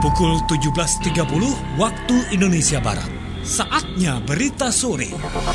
Pukul 17.30 waktu Indonesia Barat. Saatnya berita sore.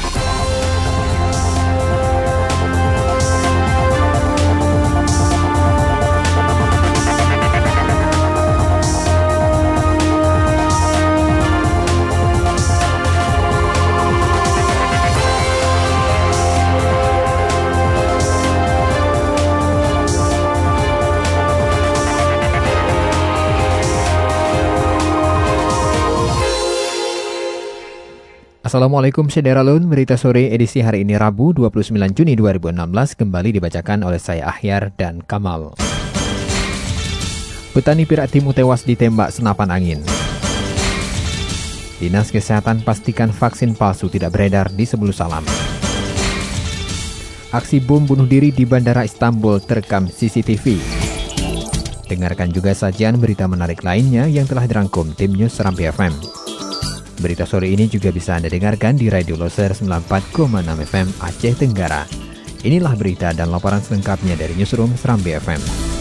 Assalamualaikum Sederalun, berita sore edisi hari ini Rabu 29 Juni 2016 kembali dibacakan oleh saya Ahyar dan Kamal. Petani Pirak Timur tewas ditembak senapan angin. Dinas Kesehatan pastikan vaksin palsu tidak beredar di Sebulu Salam. Aksi bom bunuh diri di Bandara Istanbul terekam CCTV. Dengarkan juga sajian berita menarik lainnya yang telah dirangkum tim News Serambi FM. Berita sore ini juga bisa Anda dengarkan di Radio Loser 94,6 FM Aceh Tenggara. Inilah berita dan laporan selengkapnya dari Newsroom Serambi FM.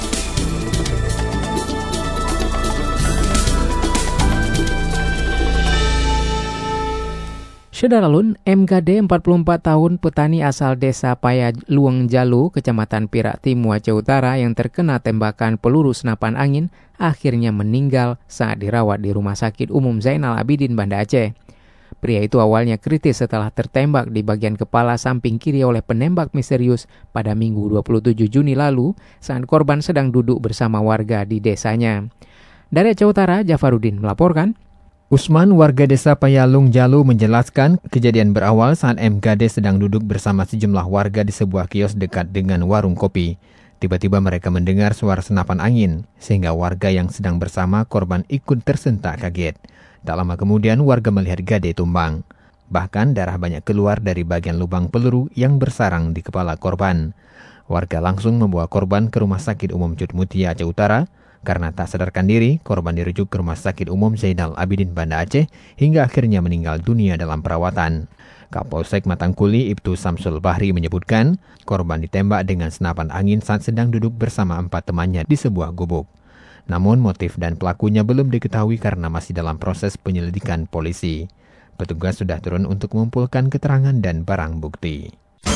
Sederalun, MKD 44 tahun petani asal desa Paya Luang Jalu, Kecamatan Pirak Timur, Aceh Utara yang terkena tembakan peluru senapan angin akhirnya meninggal saat dirawat di Rumah Sakit Umum Zainal Abidin, Banda Aceh. Pria itu awalnya kritis setelah tertembak di bagian kepala samping kiri oleh penembak misterius pada Minggu 27 Juni lalu saat korban sedang duduk bersama warga di desanya. Dari Aceh Utara, Jafarudin melaporkan. Usman, warga desa Payalung Jalu, menjelaskan kejadian berawal saat MKD sedang duduk bersama sejumlah warga di sebuah kios dekat dengan warung kopi. Tiba-tiba mereka mendengar suara senapan angin, sehingga warga yang sedang bersama korban ikut tersentak kaget. Tak lama kemudian warga melihat Gade tumbang. Bahkan darah banyak keluar dari bagian lubang peluru yang bersarang di kepala korban. Warga langsung membawa korban ke Rumah Sakit Umum Cutmutia, Aceh Utara. Karena tak sadarkan diri, korban dirujuk ke Rumah Sakit Umum Zainal Abidin, Banda Aceh, hingga akhirnya meninggal dunia dalam perawatan. Kapolsek Matangkuli Ibtu Samsul Bahri menyebutkan, korban ditembak dengan senapan angin saat sedang duduk bersama 4 temannya di sebuah gubuk. Namun motif dan pelakunya belum diketahui karena masih dalam proses penyelidikan polisi. Petugas sudah turun untuk mengumpulkan keterangan dan barang bukti.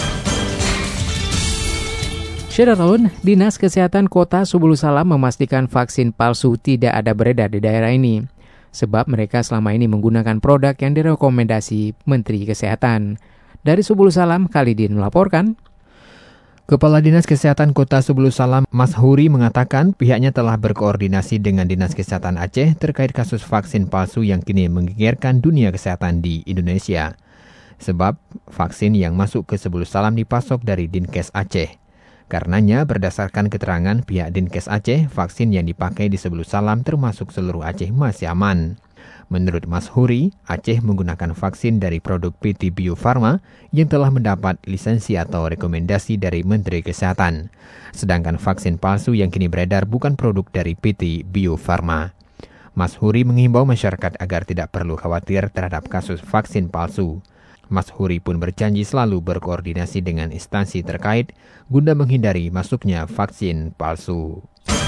Sederalun, Dinas Kesehatan Kota Sebulu Salam memastikan vaksin palsu tidak ada beredar di daerah ini. Sebab mereka selama ini menggunakan produk yang direkomendasi Menteri Kesehatan. Dari Sebulu Salam, Khalidin melaporkan. Kepala Dinas Kesehatan Kota Sebulu Salam, Mas Huri, mengatakan pihaknya telah berkoordinasi dengan Dinas Kesehatan Aceh terkait kasus vaksin palsu yang kini menggegerkan dunia kesehatan di Indonesia. Sebab vaksin yang masuk ke Sebulu Salam dipasok dari Dinkes Aceh. Karenanya, berdasarkan keterangan pihak Dinkes Aceh, vaksin yang dipakai di Sebulu Salam termasuk seluruh Aceh masih aman. Menurut Mas Huri, Aceh menggunakan vaksin dari produk PT Bio Farma yang telah mendapat lisensi atau rekomendasi dari Menteri Kesehatan. Sedangkan vaksin palsu yang kini beredar bukan produk dari PT Bio Farma. Mas Huri menghimbau masyarakat agar tidak perlu khawatir terhadap kasus vaksin palsu. Mas Huri pun berjanji selalu berkoordinasi dengan instansi terkait guna menghindari masuknya vaksin palsu.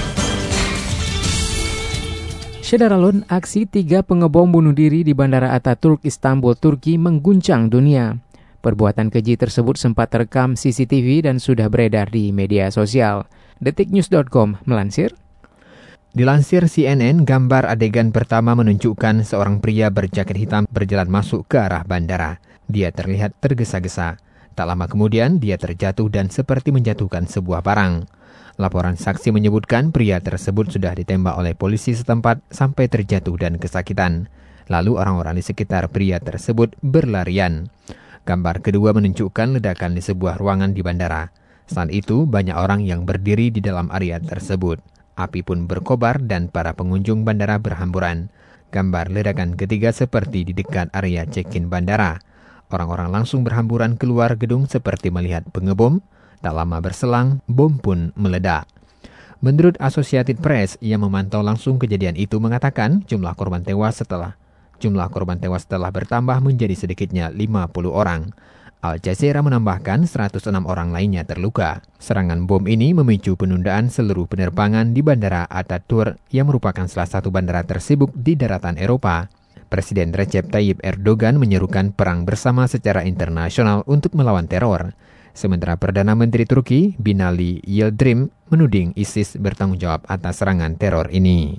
Sederalun, aksi 3 pengebom bunuh diri di Bandara Ataturk, Istanbul, Turki mengguncang dunia. Perbuatan keji tersebut sempat terekam CCTV dan sudah beredar di media sosial. Detiknews.com melansir. Dilansir CNN, gambar adegan pertama menunjukkan seorang pria berjaket hitam berjalan masuk ke arah bandara. Dia terlihat tergesa-gesa. Tak lama kemudian, dia terjatuh dan seperti menjatuhkan sebuah barang. Laporan saksi menyebutkan pria tersebut sudah ditembak oleh polisi setempat sampai terjatuh dan kesakitan. Lalu orang-orang di sekitar pria tersebut berlarian. Gambar kedua menunjukkan ledakan di sebuah ruangan di bandara. Saat itu, banyak orang yang berdiri di dalam area tersebut. Api pun berkobar dan para pengunjung bandara berhamburan. Gambar ledakan ketiga seperti di dekat area check-in bandara. Orang-orang langsung berhamburan keluar gedung seperti melihat pengebom. Tak lama berselang, bom pun meledak. Menurut Associated Press yang memantau langsung kejadian itu mengatakan jumlah korban tewas telah bertambah menjadi sedikitnya 50 orang. Al Jazeera menambahkan 106 orang lainnya terluka. Serangan bom ini memicu penundaan seluruh penerbangan di Bandara Ataturk yang merupakan salah satu bandara tersibuk di daratan Eropa. Presiden Recep Tayyip Erdogan menyerukan perang bersama secara internasional untuk melawan teror. Sementara Perdana Menteri Turki, Binali Yildirim, menuding ISIS bertanggung jawab atas serangan teror ini.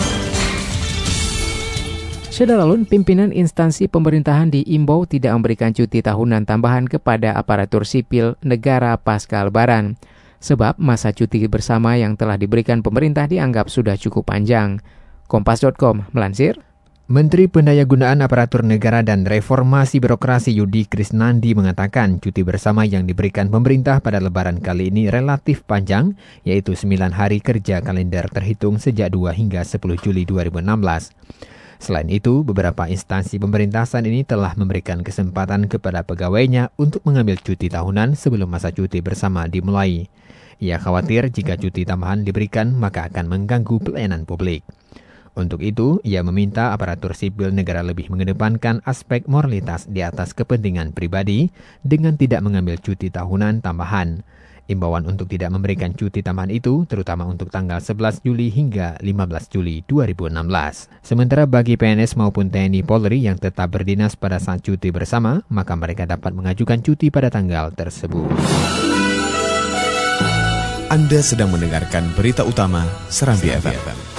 Saudara Lun, pimpinan instansi pemerintahan diimbau tidak memberikan cuti tahunan tambahan kepada aparatur sipil negara pasca Lebaran. Sebab masa cuti bersama yang telah diberikan pemerintah dianggap sudah cukup panjang. Kompas.com melansir, Menteri Pendayagunaan Aparatur Negara dan Reformasi Birokrasi Yudi Krisnandi mengatakan cuti bersama yang diberikan pemerintah pada Lebaran kali ini relatif panjang, yaitu 9 hari kerja kalender terhitung sejak 2 hingga 10 Juli 2016. Selain itu, beberapa instansi pemerintah saat ini telah memberikan kesempatan kepada pegawainya untuk mengambil cuti tahunan sebelum masa cuti bersama dimulai. Ia khawatir jika cuti tambahan diberikan maka akan mengganggu pelayanan publik. Untuk itu, ia meminta aparatur sipil negara lebih mengedepankan aspek moralitas di atas kepentingan pribadi dengan tidak mengambil cuti tahunan tambahan. Imbauan untuk tidak memberikan cuti tambahan itu terutama untuk tanggal 11 Juli hingga 15 Juli 2016. Sementara bagi PNS maupun TNI Polri yang tetap berdinas pada saat cuti bersama, maka mereka dapat mengajukan cuti pada tanggal tersebut. Anda sedang mendengarkan berita utama Serambi FM.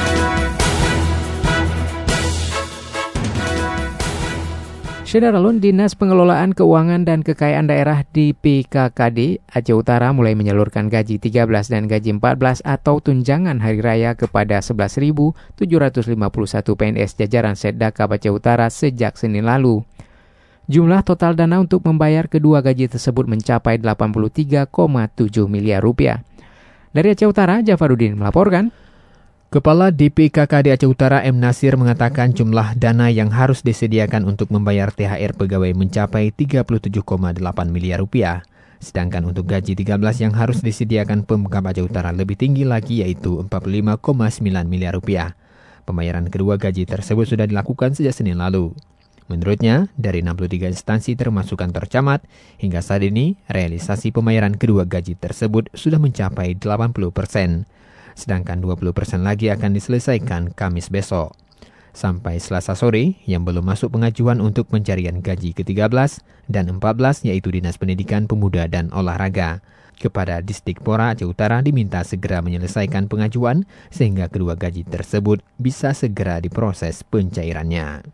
Saudara Lun, Dinas Pengelolaan Keuangan dan Kekayaan Daerah di PKKD Aceh Utara mulai menyalurkan gaji 13 dan gaji 14 atau tunjangan hari raya kepada 11.751 PNS jajaran Setdaka Aceh Utara sejak Senin lalu. Jumlah total dana untuk membayar kedua gaji tersebut mencapai 83,7 miliar rupiah. Dari Aceh Utara, Jafarudin melaporkan. Kepala DPKKD Aceh Utara M. Nasir mengatakan jumlah dana yang harus disediakan untuk membayar THR pegawai mencapai 37,8 miliar rupiah. Sedangkan untuk gaji 13 yang harus disediakan Pemkab Aceh Utara lebih tinggi lagi yaitu 45,9 miliar rupiah. Pembayaran kedua gaji tersebut sudah dilakukan sejak Senin lalu. Menurutnya, dari 63 instansi termasuk kantor camat, hingga saat ini realisasi pembayaran kedua gaji tersebut sudah mencapai 80%. Sedangkan 20% lagi akan diselesaikan Kamis besok. Sampai Selasa sore, yang belum masuk pengajuan untuk pencarian gaji ke-13 dan 14 yaitu Dinas Pendidikan Pemuda dan Olahraga. Kepada Disdikpora Aceh Utara diminta segera menyelesaikan pengajuan sehingga kedua gaji tersebut bisa segera diproses pencairannya.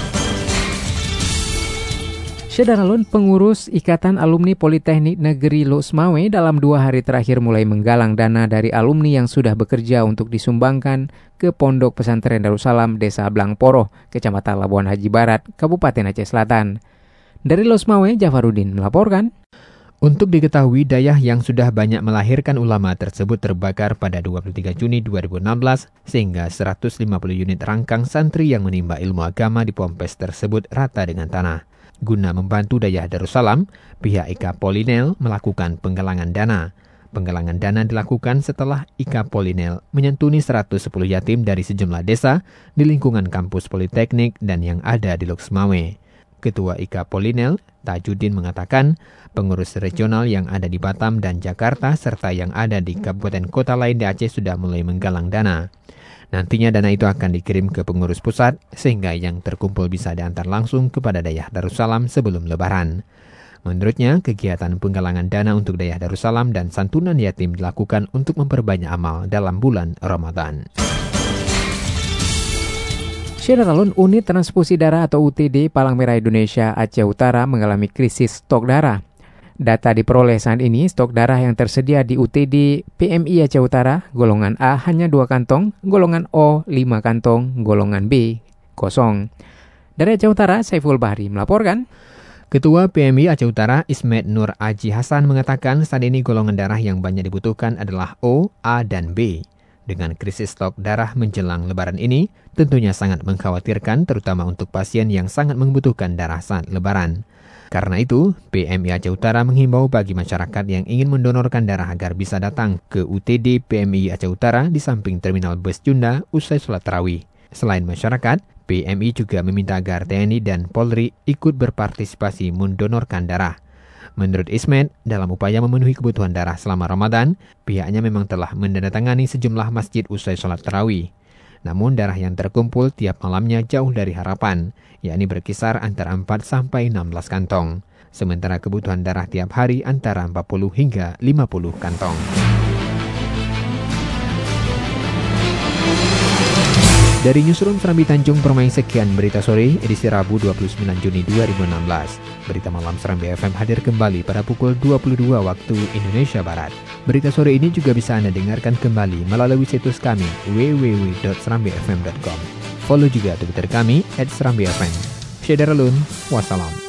Saudara Lun, pengurus Ikatan Alumni Politeknik Negeri Losmawe dalam 2 hari terakhir mulai menggalang dana dari alumni yang sudah bekerja untuk disumbangkan ke Pondok Pesantren Darussalam Desa Blangporoh, Kecamatan Labuan Haji Barat, Kabupaten Aceh Selatan. Dari Losmawe, Jafarudin melaporkan. Untuk diketahui, dayah yang sudah banyak melahirkan ulama tersebut terbakar pada 23 Juni 2016 sehingga 150 unit rangkang santri yang menimba ilmu agama di Pompes tersebut rata dengan tanah. Guna membantu dayah Darussalam, pihak IKA Polinel melakukan penggalangan dana. Penggalangan dana dilakukan setelah IKA Polinel menyantuni 110 yatim dari sejumlah desa di lingkungan kampus Politeknik dan yang ada di Losmawe. Ketua IKA Polinel, Tajuddin mengatakan, pengurus regional yang ada di Batam dan Jakarta serta yang ada di kabupaten kota lain di Aceh sudah mulai menggalang dana. Nantinya dana itu akan dikirim ke pengurus pusat sehingga yang terkumpul bisa diantar langsung kepada dayah Darussalam sebelum Lebaran. Menurutnya, kegiatan penggalangan dana untuk dayah Darussalam dan santunan yatim dilakukan untuk memperbanyak amal dalam bulan Ramadan. Saudara Lun, Unit Transfusi Darah atau UTD Palang Merah Indonesia Aceh Utara mengalami krisis stok darah. Data diperoleh saat ini, stok darah yang tersedia di UTD PMI Aceh Utara, golongan A hanya 2 kantong, golongan O 5 kantong, golongan B kosong. Dari Aceh Utara, Saiful Bahri melaporkan. Ketua PMI Aceh Utara, Ismet Nur Aji Hasan mengatakan saat ini golongan darah yang banyak dibutuhkan adalah O, A, dan B. Dengan krisis stok darah menjelang Lebaran ini, tentunya sangat mengkhawatirkan terutama untuk pasien yang sangat membutuhkan darah saat Lebaran. Karena itu, PMI Aceh Utara menghimbau bagi masyarakat yang ingin mendonorkan darah agar bisa datang ke UTD PMI Aceh Utara di samping Terminal Bus Junda usai sholat tarawih. Selain masyarakat, PMI juga meminta agar TNI dan Polri ikut berpartisipasi mendonorkan darah. Menurut Ismet, dalam upaya memenuhi kebutuhan darah selama Ramadan, pihaknya memang telah menandatangani sejumlah masjid usai sholat tarawih. Namun darah yang terkumpul tiap malamnya jauh dari harapan, yakni berkisar antara 4 sampai 16 kantong. Sementara kebutuhan darah tiap hari antara 40 hingga 50 kantong. Dari Newsroom Serambi Tanjung Permai, sekian berita sore edisi Rabu 29 Juni 2016. Berita malam Serambi FM hadir kembali pada pukul 22 waktu Indonesia Barat. Berita sore ini juga bisa Anda dengarkan kembali melalui situs kami www.serambifm.com. Follow juga Twitter kami @serambifm. Syederalun, wassalam.